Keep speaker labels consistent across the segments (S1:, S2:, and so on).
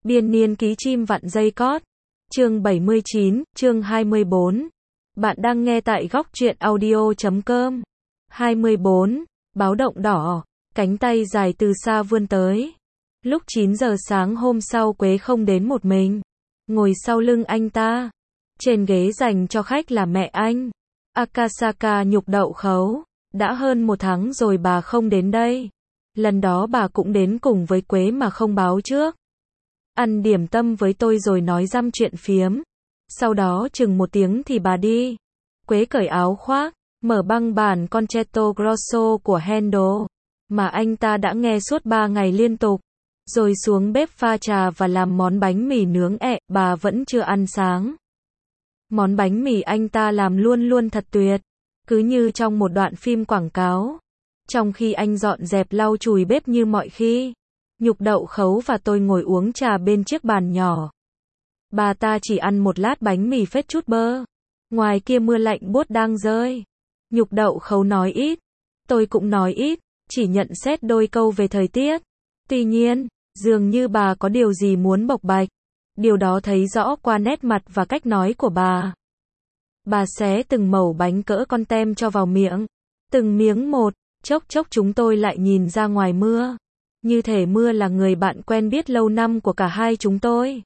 S1: Biên niên ký chim vặn dây cót. Chương 79, chương 24. Bạn đang nghe tại góc truyện audio.com. 24. Báo động đỏ. Cánh tay dài từ xa vươn tới. Lúc 9 giờ sáng hôm sau, Quế không đến một mình. Ngồi sau lưng anh ta. Trên ghế dành cho khách là mẹ anh, Akasaka Nhục Đậu Khấu. Đã hơn 1 tháng rồi bà không đến đây. Lần đó bà cũng đến cùng với Quế mà không báo trước. Ăn điểm tâm với tôi rồi nói dăm chuyện phiếm. Sau đó chừng 1 tiếng thì bà đi. Quế cởi áo khoác, mở băng bản Concerto Grosso của Handel, mà anh ta đã nghe suốt 3 ngày liên tục. Rồi xuống bếp pha trà và làm món bánh mì nướng bà vẫn chưa ăn sáng. Món bánh mì anh ta làm luôn luôn thật tuyệt, cứ như trong một đoạn phim quảng cáo. Trong khi anh dọn dẹp lau chùi bếp như mọi khi, Nhục Đậu Khấu và tôi ngồi uống trà bên chiếc bàn nhỏ. Bà ta chỉ ăn một lát bánh mì phết chút bơ. Ngoài kia mưa lạnh buốt đang rơi. Nhục Đậu Khấu nói ít, tôi cũng nói ít, chỉ nhận xét đôi câu về thời tiết. Tuy nhiên, dường như bà có điều gì muốn bộc bạch. Điều đó thấy rõ qua nét mặt và cách nói của bà. Bà xé từng mẩu bánh cỡ con tem cho vào miệng. Từng miếng một, chốc chốc chúng tôi lại nhìn ra ngoài mưa. Như thể mưa là người bạn quen biết lâu năm của cả hai chúng tôi.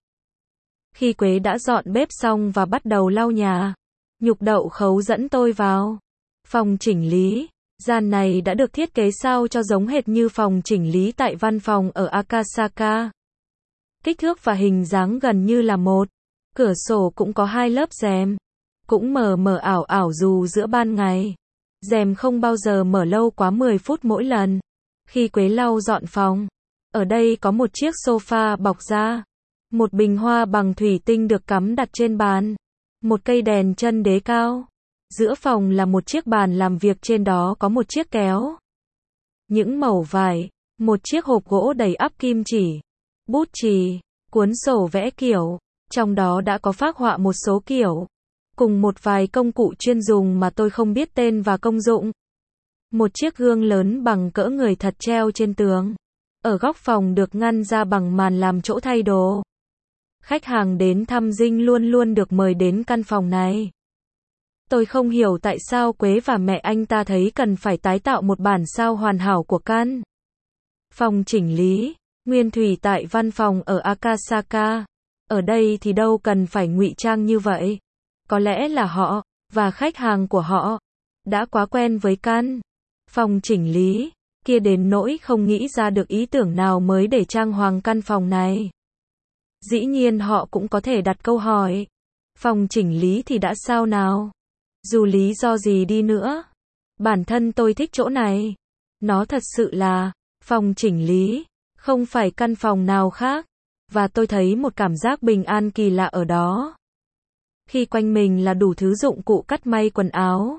S1: Khi Quế đã dọn bếp xong và bắt đầu lau nhà, Nhục Đậu Khấu dẫn tôi vào phòng chỉnh lý. Gian này đã được thiết kế sao cho giống hệt như phòng chỉnh lý tại văn phòng ở Akasaka. Kích thước và hình dáng gần như là một. Cửa sổ cũng có 2 lớp rèm. Cũng mờ mờ ảo ảo dù giữa ban ngày. Rèm không bao giờ mở lâu quá 10 phút mỗi lần. Khi Quế lau dọn phòng, ở đây có một chiếc sofa bọc da. Một bình hoa bằng thủy tinh được cắm đặt trên bàn. Một cây đèn chân đế cao. Giữa phòng là một chiếc bàn làm việc, trên đó có một chiếc kéo. Những mẩu vải, một chiếc hộp gỗ đầy ắp kim chỉ, bút chì, cuốn sổ vẽ kiểu, trong đó đã có phác họa một số kiểu, cùng một vài công cụ chuyên dùng mà tôi không biết tên và công dụng. Một chiếc gương lớn bằng cỡ người thật treo trên tường. Ở góc phòng được ngăn ra bằng màn làm chỗ thay đồ. Khách hàng đến thăm dinh luôn luôn được mời đến căn phòng này. Tôi không hiểu tại sao Quế và mẹ anh ta thấy cần phải tái tạo một bản sao hoàn hảo của căn phòng chỉnh lý nguyên thủy tại văn phòng ở Akasaka. Ở đây thì đâu cần phải ngụy trang như vậy. Có lẽ là họ, và khách hàng của họ, đã quá quen với căn phòng chỉnh lý kia đến nỗi không nghĩ ra được ý tưởng nào mới để trang hoàng căn phòng này. Dĩ nhiên họ cũng có thể đặt câu hỏi, phòng chỉnh lý thì đã sao nào? Dù lý do gì đi nữa, bản thân tôi thích chỗ này. Nó thật sự là phòng chỉnh lý, không phải căn phòng nào khác. Và tôi thấy một cảm giác bình an kỳ lạ ở đó. Khi quanh mình là đủ thứ dụng cụ cắt may quần áo.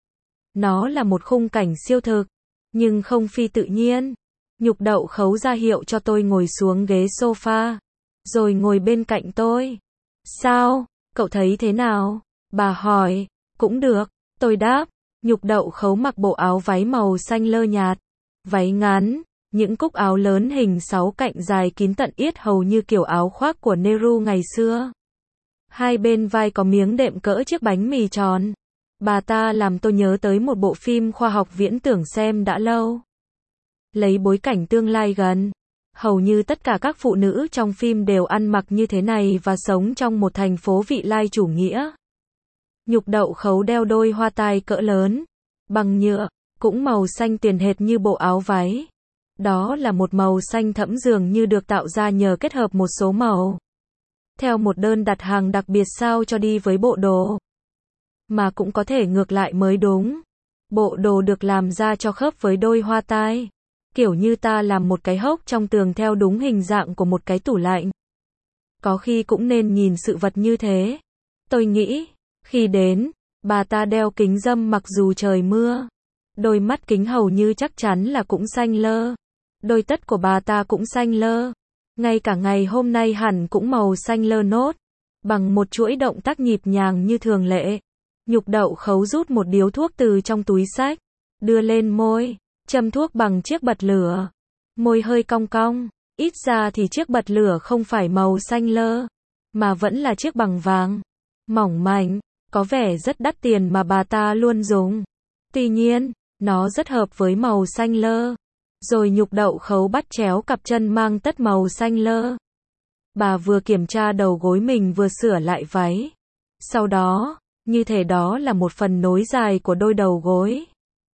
S1: Nó là một khung cảnh siêu thực, nhưng không phi tự nhiên. Nhục Đậu Khấu ra hiệu cho tôi ngồi xuống ghế sofa, rồi ngồi bên cạnh tôi. Sao, cậu thấy thế nào? Bà hỏi. Cũng được, tôi đáp. Nhục Đậu Khấu mặc bộ áo váy màu xanh lơ nhạt, váy ngắn, những cúc áo lớn hình 6 cạnh dài kín tận yết hầu như kiểu áo khoác của Nehru ngày xưa. Hai bên vai có miếng đệm cỡ chiếc bánh mì tròn. Bà ta làm tôi nhớ tới một bộ phim khoa học viễn tưởng xem đã lâu. Lấy bối cảnh tương lai gần, hầu như tất cả các phụ nữ trong phim đều ăn mặc như thế này và sống trong một thành phố vị lai chủ nghĩa. Nhục Đậu Khấu đeo đôi hoa tai cỡ lớn, bằng nhựa, cũng màu xanh tiền hệt như bộ áo váy. Đó là một màu xanh thẫm dường như được tạo ra nhờ kết hợp một số màu. Theo một đơn đặt hàng đặc biệt sao cho đi với bộ đồ. Mà cũng có thể ngược lại mới đúng. Bộ đồ được làm ra cho khớp với đôi hoa tai. Kiểu như ta làm một cái hốc trong tường theo đúng hình dạng của một cái tủ lạnh. Có khi cũng nên nhìn sự vật như thế. Tôi nghĩ. Khi đến, bà ta đeo kính râm mặc dù trời mưa. Đôi mắt kính hầu như chắc chắn là cũng xanh lơ. Đôi tất của bà ta cũng xanh lơ. Ngay cả ngày hôm nay hẳn cũng màu xanh lơ nốt. Bằng một chuỗi động tác nhịp nhàng như thường lệ. Nhục Đậu Khấu rút một điếu thuốc từ trong túi xách. Đưa lên môi. Châm thuốc bằng chiếc bật lửa. Môi hơi cong cong. Ít ra thì chiếc bật lửa không phải màu xanh lơ, mà vẫn là chiếc bằng vàng. Mỏng manh, có vẻ rất đắt tiền mà bà ta luôn dùng. Tuy nhiên, nó rất hợp với màu xanh lơ. Rồi Nhục Đậu Khấu bắt chéo cặp chân mang tất màu xanh lơ. Bà vừa kiểm tra đầu gối mình vừa sửa lại váy. Sau đó, như thể đó là một phần nối dài của đôi đầu gối.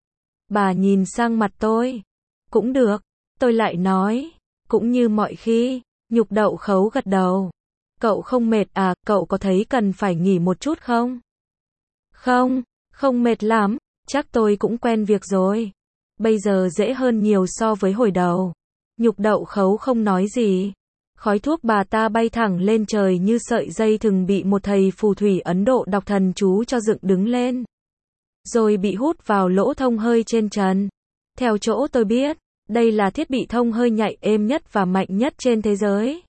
S1: Bà nhìn sang mặt tôi. Cũng được, tôi lại nói. Cũng như mọi khi, Nhục Đậu Khấu gật đầu. Cậu không mệt à, cậu có thấy cần phải nghỉ một chút không? Không, không mệt lắm, chắc tôi cũng quen việc rồi. Bây giờ dễ hơn nhiều so với hồi đầu. Nhục Đậu Khấu không nói gì. Khói thuốc bà ta bay thẳng lên trời như sợi dây thừng bị một thầy phù thủy Ấn Độ đọc thần chú cho dựng đứng lên. Rồi bị hút vào lỗ thông hơi trên trần. Theo chỗ tôi biết, đây là thiết bị thông hơi nhạy êm nhất và mạnh nhất trên thế giới.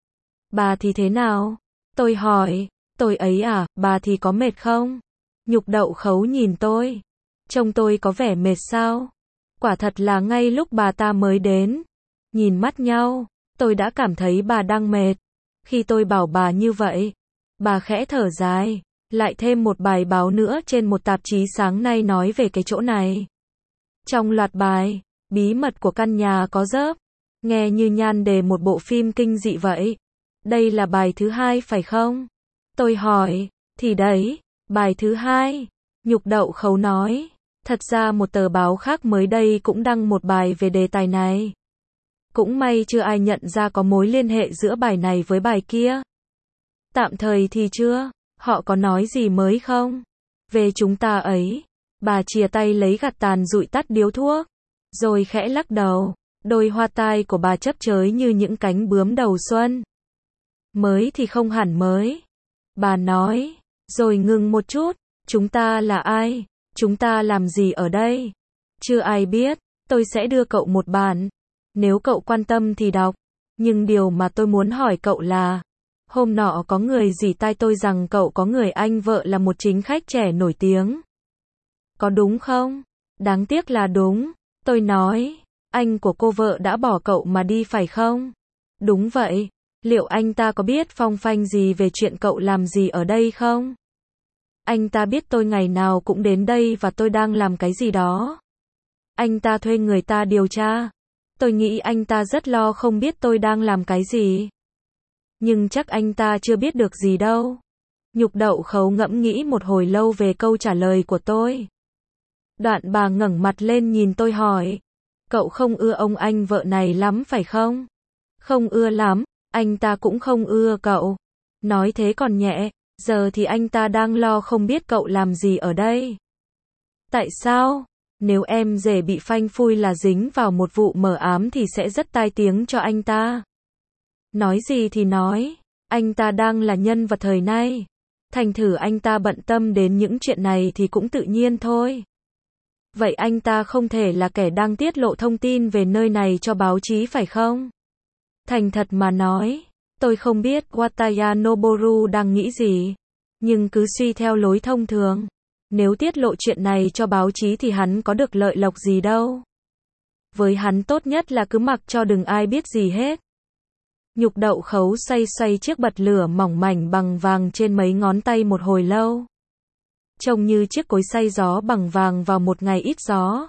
S1: Bà thì thế nào? Tôi hỏi. Tôi ấy à, bà thì có mệt không? Nhục Đậu Khấu nhìn tôi. Trông tôi có vẻ mệt sao? Quả thật là ngay lúc bà ta mới đến, nhìn mắt nhau, tôi đã cảm thấy bà đang mệt. Khi tôi bảo bà như vậy, bà khẽ thở dài. Lại thêm một bài báo nữa trên một tạp chí sáng nay nói về cái chỗ này. Trong loạt bài, bí mật của căn nhà có dớp. Nghe như nhan đề một bộ phim kinh dị vậy. Đây là bài thứ 2 phải không? Tôi hỏi. Thì đấy, bài thứ 2. Nhục Đậu Khấu nói. Thật ra một tờ báo khác mới đây cũng đăng một bài về đề tài này. Cũng may chưa ai nhận ra có mối liên hệ giữa bài này với bài kia. Tạm thời thì chưa. Họ có nói gì mới không? Về chúng ta ấy. Bà chìa tay lấy gạt tàn dụi tắt điếu thuốc. Rồi khẽ lắc đầu. Đôi hoa tai của bà chấp chới như những cánh bướm đầu xuân. Mới thì không hẳn mới. Bà nói. Rồi ngừng một chút. Chúng ta là ai? Chúng ta làm gì ở đây? Chưa ai biết. Tôi sẽ đưa cậu một bản. Nếu cậu quan tâm thì đọc. Nhưng điều mà tôi muốn hỏi cậu là, hôm nọ có người rỉ tai tôi rằng cậu có người anh vợ là một chính khách trẻ nổi tiếng. Có đúng không? Đáng tiếc là đúng. Tôi nói, anh của cô vợ đã bỏ cậu mà đi phải không? Đúng vậy. Liệu anh ta có biết phong phanh gì về chuyện cậu làm gì ở đây không? Anh ta biết tôi ngày nào cũng đến đây và tôi đang làm cái gì đó. Anh ta thuê người ta điều tra. Tôi nghĩ anh ta rất lo không biết tôi đang làm cái gì. Nhưng chắc anh ta chưa biết được gì đâu. Nhục Đậu Khấu ngẫm nghĩ một hồi lâu về câu trả lời của tôi. Đoạn bà ngẩng mặt lên nhìn tôi hỏi. Cậu không ưa ông anh vợ này lắm phải không? Không ưa lắm, anh ta cũng không ưa cậu. Nói thế còn nhẹ, giờ thì anh ta đang lo không biết cậu làm gì ở đây. Tại sao? Nếu em rể bị phanh phui là dính vào một vụ mờ ám thì sẽ rất tai tiếng cho anh ta. Nói gì thì nói, anh ta đang là nhân vật thời nay. Thành thử anh ta bận tâm đến những chuyện này thì cũng tự nhiên thôi. Vậy anh ta không thể là kẻ đang tiết lộ thông tin về nơi này cho báo chí phải không? Thành thật mà nói, tôi không biết Wataya Noboru đang nghĩ gì. Nhưng cứ suy theo lối thông thường, nếu tiết lộ chuyện này cho báo chí thì hắn có được lợi lộc gì đâu. Với hắn tốt nhất là cứ mặc cho đừng ai biết gì hết. Nhục Đậu Khấu xoay xoay chiếc bật lửa mỏng mảnh bằng vàng trên mấy ngón tay một hồi lâu. Trông như chiếc cối xay gió bằng vàng vào một ngày ít gió.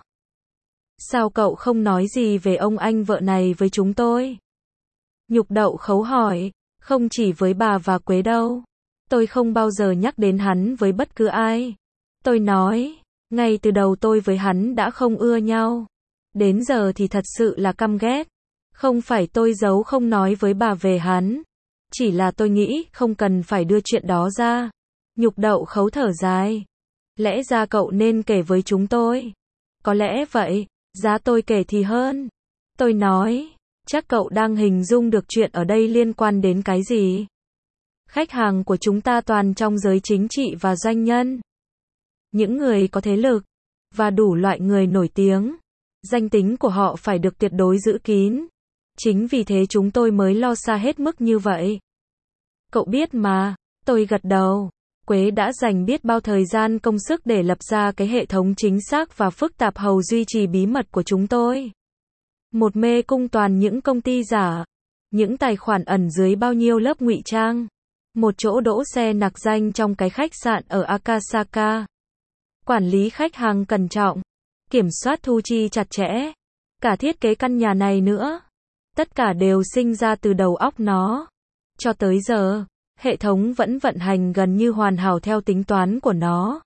S1: Sao cậu không nói gì về ông anh vợ này với chúng tôi? Nhục Đậu Khấu hỏi. Không chỉ với bà và Quế đâu. Tôi không bao giờ nhắc đến hắn với bất cứ ai. Tôi nói, ngay từ đầu tôi với hắn đã không ưa nhau. Đến giờ thì thật sự là căm ghét. Không phải tôi giấu không nói với bà về hắn. Chỉ là tôi nghĩ không cần phải đưa chuyện đó ra. Nhục Đậu Khấu thở dài. Lẽ ra cậu nên kể với chúng tôi. Có lẽ vậy, giá tôi kể thì hơn. Tôi nói, chắc cậu đang hình dung được chuyện ở đây liên quan đến cái gì. Khách hàng của chúng ta toàn trong giới chính trị và doanh nhân. Những người có thế lực, và đủ loại người nổi tiếng. Danh tính của họ phải được tuyệt đối giữ kín. Chính vì thế chúng tôi mới lo xa hết mức như vậy. Cậu biết mà, tôi gật đầu. Quế đã dành biết bao thời gian công sức để lập ra cái hệ thống chính xác và phức tạp hầu duy trì bí mật của chúng tôi. Một mê cung toàn những công ty giả. những tài khoản ẩn dưới bao nhiêu lớp ngụy trang. Một chỗ đỗ xe nặc danh trong cái khách sạn ở Akasaka. Quản lý khách hàng cẩn trọng, kiểm soát thu chi chặt chẽ. Cả thiết kế căn nhà này nữa. Tất cả đều sinh ra từ đầu óc nó. Cho tới giờ, hệ thống vẫn vận hành gần như hoàn hảo theo tính toán của nó.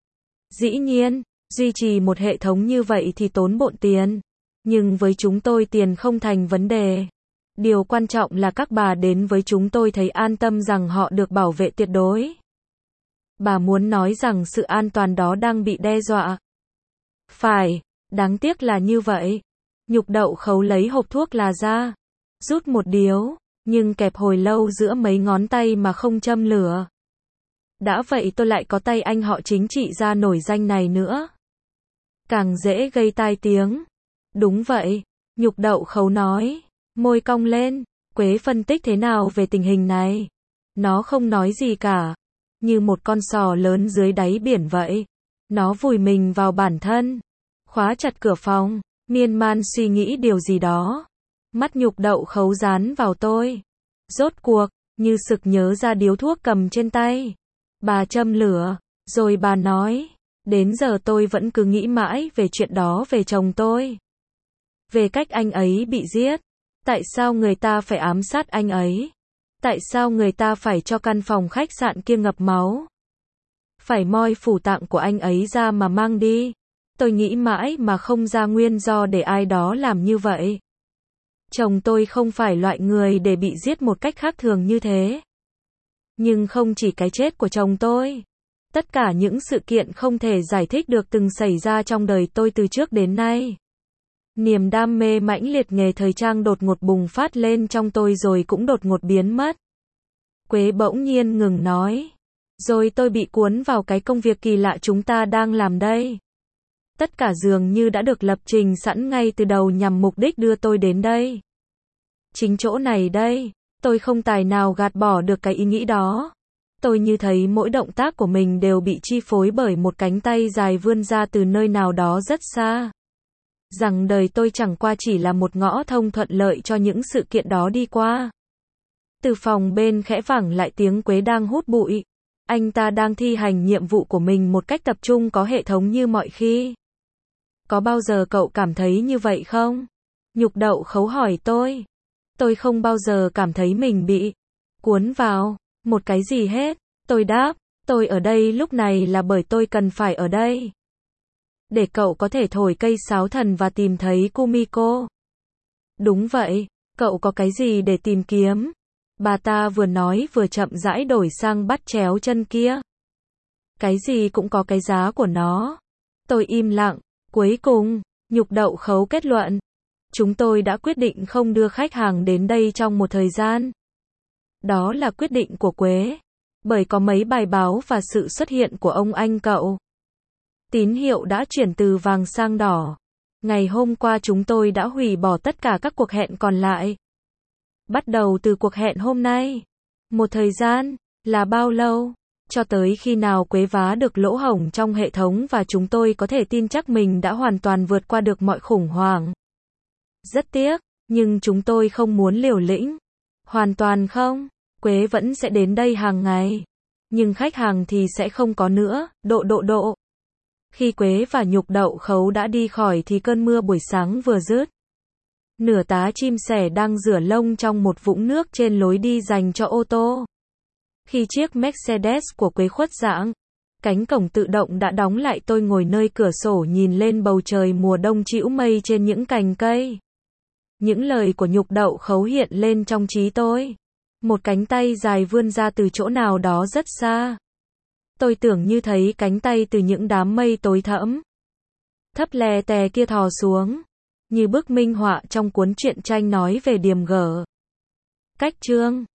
S1: Dĩ nhiên, duy trì một hệ thống như vậy thì tốn bộn tiền. Nhưng với chúng tôi tiền không thành vấn đề. Điều quan trọng là các bà đến với chúng tôi thấy an tâm rằng họ được bảo vệ tuyệt đối. Bà muốn nói rằng sự an toàn đó đang bị đe dọa. Phải, đáng tiếc là như vậy. Nhục Đậu Khấu lấy hộp thuốc là ra. Rút một điếu, nhưng kẹp hồi lâu giữa mấy ngón tay mà không châm lửa. Đã vậy tôi lại có tay anh họ chính trị gia nổi danh này nữa. Càng dễ gây tai tiếng. Đúng vậy, Nhục Đậu Khấu nói. Môi cong lên, Quế phân tích thế nào về tình hình này? Nó không nói gì cả. Như một con sò lớn dưới đáy biển vậy. Nó vùi mình vào bản thân. Khóa chặt cửa phòng, miên man suy nghĩ điều gì đó. Mắt Nhục Đậu Khấu dán vào tôi. Rốt cuộc, như sực nhớ ra điếu thuốc cầm trên tay. Bà châm lửa, rồi bà nói. Đến giờ tôi vẫn cứ nghĩ mãi về chuyện đó về chồng tôi. Về cách anh ấy bị giết. Tại sao người ta phải ám sát anh ấy? Tại sao người ta phải cho căn phòng khách sạn kia ngập máu? Phải moi phủ tạng của anh ấy ra mà mang đi. Tôi nghĩ mãi mà không ra nguyên do để ai đó làm như vậy. Chồng tôi không phải loại người để bị giết một cách khác thường như thế. Nhưng không chỉ cái chết của chồng tôi. Tất cả những sự kiện không thể giải thích được từng xảy ra trong đời tôi từ trước đến nay. Niềm đam mê mãnh liệt nghề thời trang đột ngột bùng phát lên trong tôi rồi cũng đột ngột biến mất. Quế bỗng nhiên ngừng nói. Rồi tôi bị cuốn vào cái công việc kỳ lạ chúng ta đang làm đây. Tất cả dường như đã được lập trình sẵn ngay từ đầu nhằm mục đích đưa tôi đến đây. Chính chỗ này đây, tôi không tài nào gạt bỏ được cái ý nghĩ đó. Tôi như thấy mỗi động tác của mình đều bị chi phối bởi một cánh tay dài vươn ra từ nơi nào đó rất xa. Rằng đời tôi chẳng qua chỉ là một ngõ thông thuận lợi cho những sự kiện đó đi qua. Từ phòng bên khẽ vẳng lại tiếng Quế đang hút bụi. Anh ta đang thi hành nhiệm vụ của mình một cách tập trung có hệ thống như mọi khi. Có bao giờ cậu cảm thấy như vậy không? Nhục Đậu Khấu hỏi tôi. Tôi không bao giờ cảm thấy mình bị cuốn vào một cái gì hết. Tôi đáp, tôi ở đây lúc này là bởi tôi cần phải ở đây. Để cậu có thể thổi cây sáo thần và tìm thấy Kumiko. Đúng vậy, cậu có cái gì để tìm kiếm? Bà ta vừa nói vừa chậm rãi đổi sang bắt chéo chân kia. Cái gì cũng có cái giá của nó. Tôi im lặng. Cuối cùng, Nhục Đậu Khấu kết luận. Chúng tôi đã quyết định không đưa khách hàng đến đây trong một thời gian. Đó là quyết định của Quế. Bởi có mấy bài báo và sự xuất hiện của ông anh cậu. Tín hiệu đã chuyển từ vàng sang đỏ. Ngày hôm qua chúng tôi đã hủy bỏ tất cả các cuộc hẹn còn lại. Bắt đầu từ cuộc hẹn hôm nay. Một thời gian, là bao lâu? Cho tới khi nào Quế vá được lỗ hổng trong hệ thống và chúng tôi có thể tin chắc mình đã hoàn toàn vượt qua được mọi khủng hoảng. Rất tiếc, nhưng chúng tôi không muốn liều lĩnh. Hoàn toàn không. Quế vẫn sẽ đến đây hàng ngày. Nhưng khách hàng thì sẽ không có nữa. Độ. Khi Quế và Nhục Đậu Khấu đã đi khỏi thì cơn mưa buổi sáng vừa dứt. Nửa tá chim sẻ đang rửa lông trong một vũng nước trên lối đi dành cho ô tô. Khi chiếc Mercedes của Quế khuất dạng, cánh cổng tự động đã đóng lại. Tôi ngồi nơi cửa sổ nhìn lên bầu trời mùa đông trĩu mây trên những cành cây. Những lời của Nhục Đậu Khấu hiện lên trong trí tôi. Một cánh tay dài vươn ra từ chỗ nào đó rất xa. Tôi tưởng như thấy cánh tay từ những đám mây tối thẫm. Thấp lè tè kia thò xuống. Như bức minh họa trong cuốn truyện tranh nói về Điềm Gở. Cách chương